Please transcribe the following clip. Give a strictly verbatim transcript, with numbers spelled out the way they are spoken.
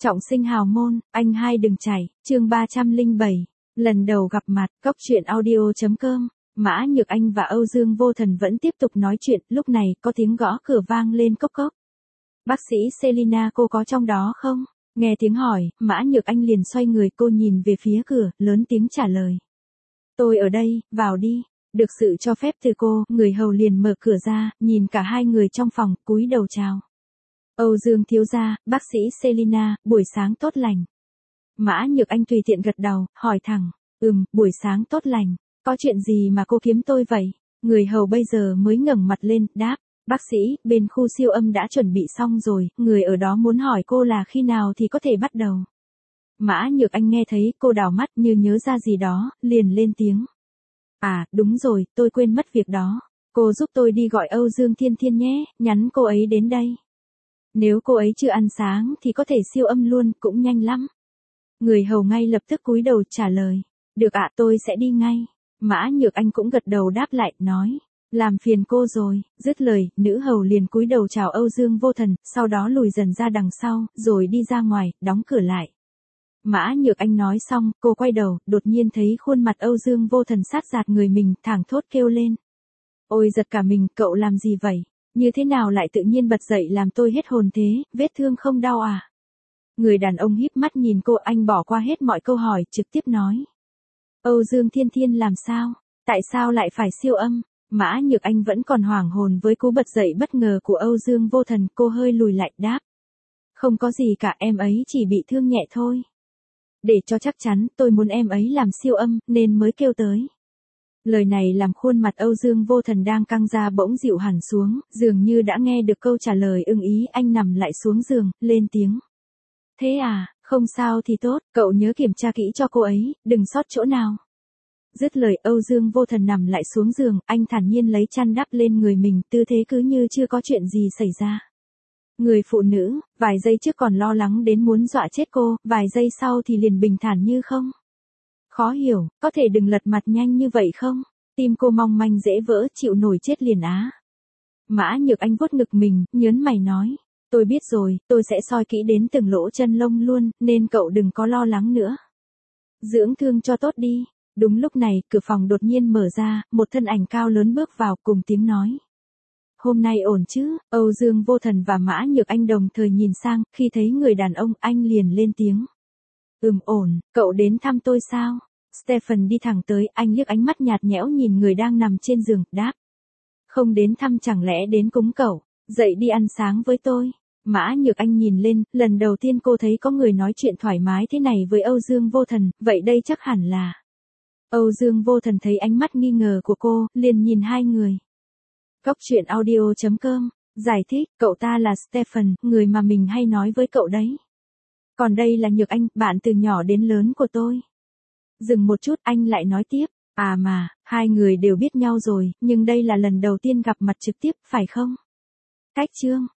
Trọng sinh hào môn, anh hai đừng chảy, chương ba trăm lẻ bảy. Lần đầu gặp mặt, cốc truyện audio.com. Mã Nhược Anh và Âu Dương Vô Thần vẫn tiếp tục nói chuyện, lúc này có tiếng gõ cửa vang lên cốc cốc. Bác sĩ Selina, cô có trong đó không? Nghe tiếng hỏi, Mã Nhược Anh liền xoay người, cô nhìn về phía cửa, lớn tiếng trả lời. Tôi ở đây, vào đi. Được sự cho phép từ cô, người hầu liền mở cửa ra, nhìn cả hai người trong phòng, cúi đầu chào. Âu Dương thiếu gia, bác sĩ Selina, buổi sáng tốt lành. Mã Nhược Anh tùy tiện gật đầu, hỏi thẳng, ừm, buổi sáng tốt lành, có chuyện gì mà cô kiếm tôi vậy? Người hầu bây giờ mới ngẩng mặt lên, đáp, bác sĩ, bên khu siêu âm đã chuẩn bị xong rồi, người ở đó muốn hỏi cô là khi nào thì có thể bắt đầu. Mã Nhược Anh nghe thấy cô đảo mắt như nhớ ra gì đó, liền lên tiếng. À, đúng rồi, tôi quên mất việc đó. Cô giúp tôi đi gọi Âu Dương Thiên Thiên nhé, nhắn cô ấy đến đây. Nếu cô ấy chưa ăn sáng thì có thể siêu âm luôn, cũng nhanh lắm. Người hầu ngay lập tức cúi đầu trả lời. Được ạ, tôi sẽ đi ngay. Mã Nhược Anh cũng gật đầu đáp lại, nói. Làm phiền cô rồi, dứt lời, nữ hầu liền cúi đầu chào Âu Dương Vô Thần, sau đó lùi dần ra đằng sau, rồi đi ra ngoài, đóng cửa lại. Mã Nhược Anh nói xong, cô quay đầu, đột nhiên thấy khuôn mặt Âu Dương Vô Thần sát giạt người mình, thảng thốt kêu lên. Ôi giật cả mình, cậu làm gì vậy? Như thế nào lại tự nhiên bật dậy làm tôi hết hồn thế, vết thương không đau à? Người đàn ông híp mắt nhìn cô, anh bỏ qua hết mọi câu hỏi, trực tiếp nói. Âu Dương Thiên Thiên làm sao? Tại sao lại phải siêu âm? Mã Nhược Anh vẫn còn hoảng hồn với cú bật dậy bất ngờ của Âu Dương Vô Thần, cô hơi lùi lại đáp. Không có gì cả, em ấy chỉ bị thương nhẹ thôi. Để cho chắc chắn, tôi muốn em ấy làm siêu âm, nên mới kêu tới. Lời này làm khuôn mặt Âu Dương Vô Thần đang căng ra bỗng dịu hẳn xuống, dường như đã nghe được câu trả lời ưng ý, anh nằm lại xuống giường, lên tiếng. Thế à, không sao thì tốt, cậu nhớ kiểm tra kỹ cho cô ấy, đừng sót chỗ nào. Dứt lời Âu Dương Vô Thần nằm lại xuống giường, anh thản nhiên lấy chăn đắp lên người mình, tư thế cứ như chưa có chuyện gì xảy ra. Người phụ nữ, vài giây trước còn lo lắng đến muốn dọa chết cô, vài giây sau thì liền bình thản như không. Khó hiểu, có thể đừng lật mặt nhanh như vậy không? Tim cô mong manh dễ vỡ, chịu nổi chết liền á. Mã Nhược Anh vuốt ngực mình, nhớn mày nói. Tôi biết rồi, tôi sẽ soi kỹ đến từng lỗ chân lông luôn, nên cậu đừng có lo lắng nữa. Dưỡng thương cho tốt đi. Đúng lúc này, cửa phòng đột nhiên mở ra, một thân ảnh cao lớn bước vào cùng tiếng nói. Hôm nay ổn chứ? Âu Dương Vô Thần và Mã Nhược Anh đồng thời nhìn sang, khi thấy người đàn ông, anh liền lên tiếng. Ừm ổn, cậu đến thăm tôi sao? Stephen đi thẳng tới, anh liếc ánh mắt nhạt nhẽo nhìn người đang nằm trên giường, đáp. Không đến thăm chẳng lẽ đến cúng cậu, dậy đi ăn sáng với tôi. Mã Nhược Anh nhìn lên, lần đầu tiên cô thấy có người nói chuyện thoải mái thế này với Âu Dương Vô Thần, vậy đây chắc hẳn là. Âu Dương Vô Thần thấy ánh mắt nghi ngờ của cô, liền nhìn hai người. Cốc truyện audio.com, giải thích, cậu ta là Stephen, người mà mình hay nói với cậu đấy. Còn đây là Nhược Anh, bạn từ nhỏ đến lớn của tôi. Dừng một chút, anh lại nói tiếp, à mà, hai người đều biết nhau rồi, nhưng đây là lần đầu tiên gặp mặt trực tiếp, phải không? Cách chương.